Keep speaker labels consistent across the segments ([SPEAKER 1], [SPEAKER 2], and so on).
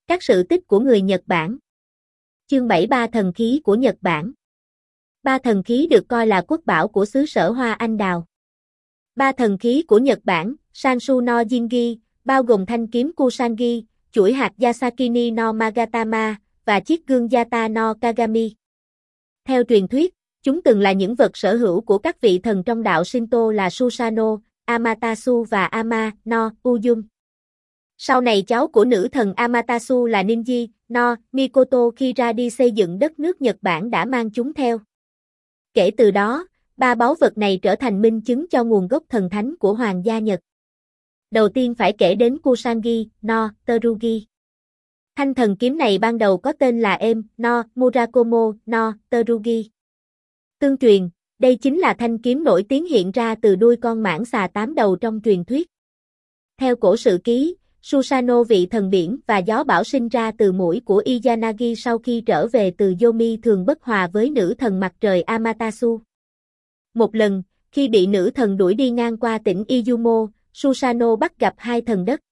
[SPEAKER 1] Các sự tích của người Nhật Bản. Chương 7 Ba thần khí của Nhật Bản. Ba thần khí được coi là quốc bảo của xứ sở hoa anh đào. Ba thần khí của Nhật Bản, Sansu no Jingi, bao gồm thanh kiếm Kusanagi, chuỗi hạt Yasakini no Magatama, và chiếc gương Yata no Kagami. Theo truyền thuyết, chúng từng là những vật sở hữu của các vị thần trong đạo Shinto là Susanoo, Amaterasu và Ama no Uyun. Sau này cháu của nữ thần Amaterasu là Ninji no Mikoto khi ra đi xây dựng đất nước Nhật Bản đã mang chúng theo. Kể từ đó, ba báu vật này trở thành minh chứng cho nguồn gốc thần thánh của Hoàng gia Nhật. Đầu tiên phải kể đến Kusanagi no Tsurugi. Thanh thần kiếm này ban đầu có tên là Em no Murakumo no Tsurugi. Tương truyền, đây chính là thanh kiếm nổi tiếng hiện ra từ đuôi con mãng xà 8 đầu trong truyền thuyết. Theo cổ sự ký, Susanoo vị thần biển và gió bão sinh ra từ mũi của Izanagi sau khi trở về từ Yomi thường bất hòa với nữ thần mặt trời Amaterasu. Một lần, khi bị nữ thần đuổi đi ngang qua tỉnh Izumo, Susanoo bắt gặp hai thần đất.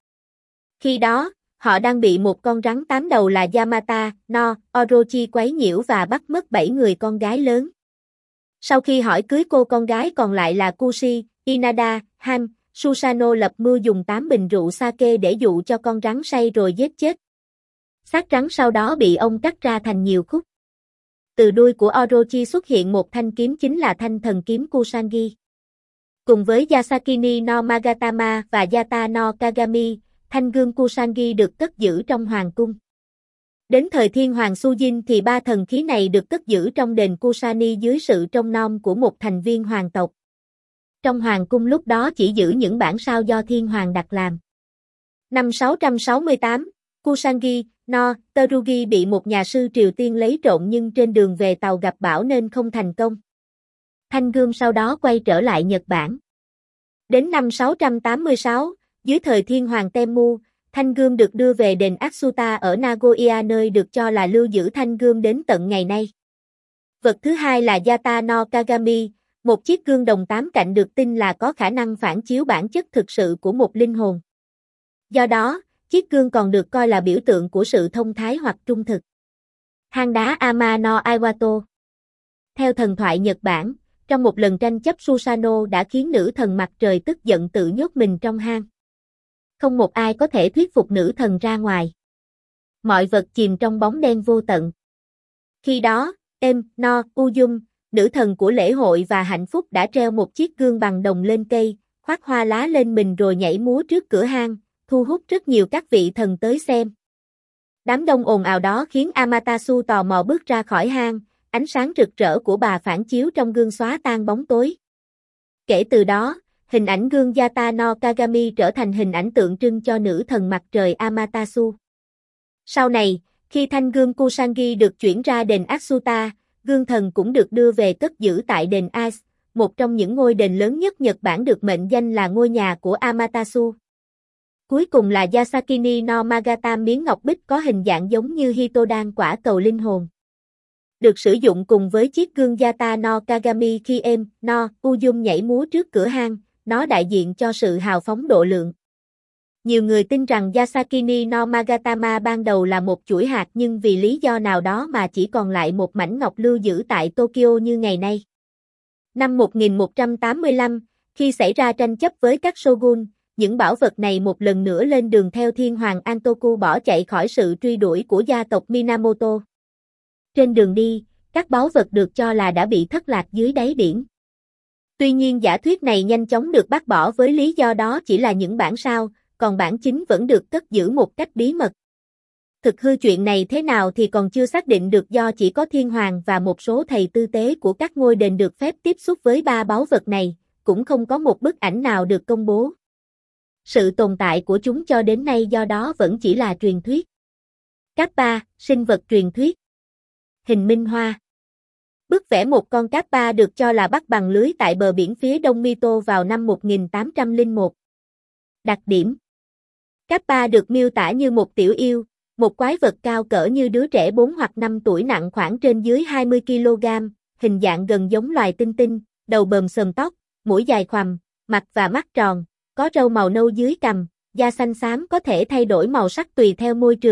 [SPEAKER 1] Khi đó, họ đang bị một con rắn 8 đầu là Yamata no Orochi quấy nhiễu và bắt mất 7 người con gái lớn. Sau khi hỏi cưới cô con gái còn lại là Kushi, Inada, Ham, Susanoo lập mưu dùng 8 bình rượu sake để dụ cho con rắn say rồi giết chết. Xác rắn sau đó bị ông cắt ra thành nhiều khúc. Từ đuôi của Orochi xuất hiện một thanh kiếm chính là thanh thần kiếm Kusanagi. Cùng với Yasakini no Magatama và Yata no Kagami, thanh gương Kusanagi được cất giữ trong hoàng cung. Đến thời thiên hoàng Sujin thì ba thần khí này được cất giữ trong đền Kusani dưới sự trông nom của một thành viên hoàng tộc. Trong hoàng cung lúc đó chỉ giữ những bản sao do thiên hoàng đặt làm. Năm 668, Kusanagi no Tsurugi bị một nhà sư Triều Tiên lấy trộm nhưng trên đường về tàu gặp bão nên không thành công. Thanh gươm sau đó quay trở lại Nhật Bản. Đến năm 686, dưới thời thiên hoàng Temmu, thanh gươm được đưa về đền Atsuta ở Nagoya nơi được cho là lưu giữ thanh gươm đến tận ngày nay. Vật thứ hai là Yata no Kagami, một chiếc gương đồng 8 cạnh được tin là có khả năng phản chiếu bản chất thực sự của một linh hồn. Do đó, chiếc gương còn được coi là biểu tượng của sự thông thái hoặc trung thực. Hang đá Ama no Iwato. Theo thần thoại Nhật Bản, trong một lần tranh chấp Susanoo đã khiến nữ thần mặt trời tức giận tự nhốt mình trong hang. Không một ai có thể thuyết phục nữ thần ra ngoài. Mọi vật chìm trong bóng đen vô tận. Khi đó, Em no Uyun, nữ thần của lễ hội và hạnh phúc đã treo một chiếc gương bằng đồng lên cây, khoác hoa lá lên mình rồi nhảy múa trước cửa hang, thu hút rất nhiều các vị thần tới xem. Đám đông ồn ào đó khiến Amaterasu tò mò bước ra khỏi hang, ánh sáng rực rỡ của bà phản chiếu trong gương xóa tan bóng tối. Kể từ đó, hình ảnh gương Yata no Kagami trở thành hình ảnh tượng trưng cho nữ thần mặt trời Amaterasu. Sau này, khi thanh gương Kusanagi được chuyển ra đền Atsuta, gương thần cũng được đưa về cất giữ tại đền Ise, một trong những ngôi đền lớn nhất Nhật Bản được mệnh danh là ngôi nhà của Amaterasu. Cuối cùng là Yasakini no Magata, miếng ngọc bích có hình dạng giống như Hitodan quả cầu linh hồn. Được sử dụng cùng với chiếc gương Yata no Kagami khi Em no Uyun nhảy múa trước cửa hang, nó đại diện cho sự hào phóng độ lượng. Nhiều người tin rằng Yasakini no Magatama ban đầu là một chuỗi hạt nhưng vì lý do nào đó mà chỉ còn lại một mảnh ngọc lưu giữ tại Tokyo như ngày nay. Năm 1185, khi xảy ra tranh chấp với các shogun, những bảo vật này một lần nữa lên đường theo thiên hoàng Antoku bỏ chạy khỏi sự truy đuổi của gia tộc Minamoto. Trên đường đi, các báu vật được cho là đã bị thất lạc dưới đáy biển. Tuy nhiên giả thuyết này nhanh chóng được bác bỏ với lý do đó chỉ là những bản sao, còn bản chính vẫn được cất giữ một cách bí mật. Thực hư chuyện này thế nào thì còn chưa xác định được do chỉ có thiên hoàng và một số thầy tư tế của các ngôi đền được phép tiếp xúc với ba báu vật này, cũng không có một bức ảnh nào được công bố. Sự tồn tại của chúng cho đến nay do đó vẫn chỉ là truyền thuyết. Kappa, sinh vật truyền thuyết. Hình minh hoa. Bức vẽ một con Kappa được cho là bắt bằng lưới tại bờ biển phía đông Mito vào năm 1801. Đặc điểm. Kappa được miêu tả như một tiểu yêu, một quái vật cao cỡ như đứa trẻ 4 hoặc 5 tuổi nặng khoảng trên dưới 20 kg, hình dạng gần giống loài tinh tinh, đầu bờm xồm tóc, mũi dài khoằm, mặt và mắt tròn, có râu màu nâu dưới cằm, da xanh xám có thể thay đổi màu sắc tùy theo môi trường,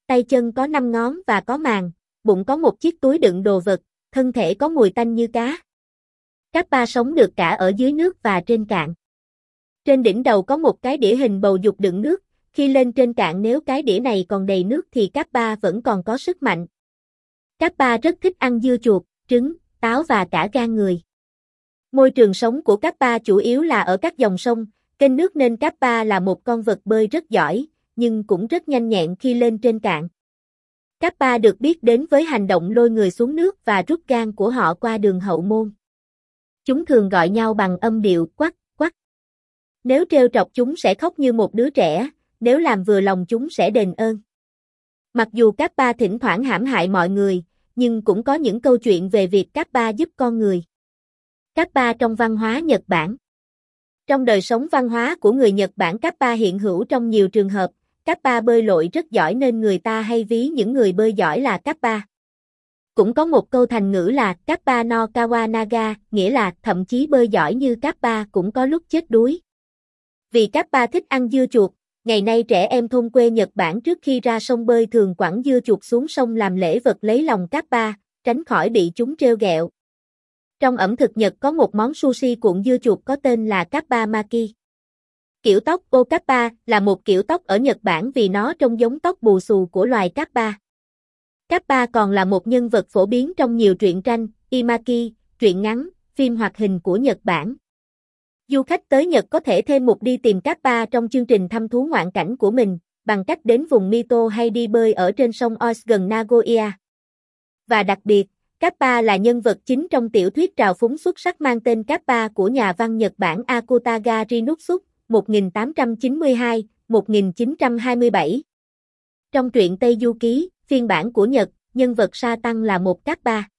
[SPEAKER 1] Tay chân có 5 ngón và có màng, bụng có một chiếc túi đựng đồ vật, thân thể có mùi tanh như cá. Kappa sống được cả ở dưới nước và trên cạn. Trên đỉnh đầu có một cái đĩa hình bầu dục đựng nước, khi lên trên cạn nếu cái đĩa này còn đầy nước thì Kappa vẫn còn có sức mạnh. Kappa rất thích ăn dưa chuột, trứng, táo và cả gan người. Môi trường sống của Kappa chủ yếu là ở các dòng sông, kênh nước nên Kappa là một con vật bơi rất giỏi, nhưng cũng rất nhanh nhẹn khi lên trên cạn. Kappa được biết đến với hành động lôi người xuống nước và rút gan của họ qua đường hậu môn. Chúng thường gọi nhau bằng âm điệu quắc, quắc. Nếu trêu chọc chúng sẽ khóc như một đứa trẻ, nếu làm vừa lòng chúng sẽ đền ơn. Mặc dù Kappa thỉnh thoảng hãm hại mọi người, nhưng cũng có những câu chuyện về việc Kappa giúp con người. Kappa trong văn hóa Nhật Bản. Trong đời sống văn hóa của người Nhật Bản, Kappa hiện hữu trong nhiều trường hợp. Kappa bơi lội rất giỏi nên người ta hay ví những người bơi giỏi là Kappa. Cũng có một câu thành ngữ là Kappa no Kawanaga, nghĩa là thậm chí bơi giỏi như Kappa cũng có lúc chết đuối. Vì Kappa thích ăn dưa chuột, ngày nay trẻ em thôn quê Nhật Bản trước khi ra sông bơi thường quẳng dưa chuột xuống sông làm lễ vật lấy lòng Kappa, tránh khỏi bị chúng trêu ghẹo. Trong ẩm thực Nhật có một món sushi cuộn dưa chuột có tên là Kappa Maki. Kiểu tóc Okappa là một kiểu tóc ở Nhật Bản vì nó trông giống tóc bù xù của loài Kappa. Kappa còn là một nhân vật phổ biến trong nhiều truyện tranh, Imaki, truyện ngắn, phim hoạt hình của Nhật Bản. Du khách tới Nhật có thể thêm một đi tìm Kappa trong chương trình thăm thú ngoạn cảnh của mình, bằng cách đến vùng Mito hay đi bơi ở trên sông Oise gần Nagoya. Và đặc biệt, Kappa là nhân vật chính trong tiểu thuyết trào phúng xuất sắc mang tên Kappa của nhà văn Nhật Bản Akutagawa Rinotsuke, 1892-1927. Trong truyện Tây Du Ký, phiên bản của Nhật, nhân vật Sa Tăng là một Kappa.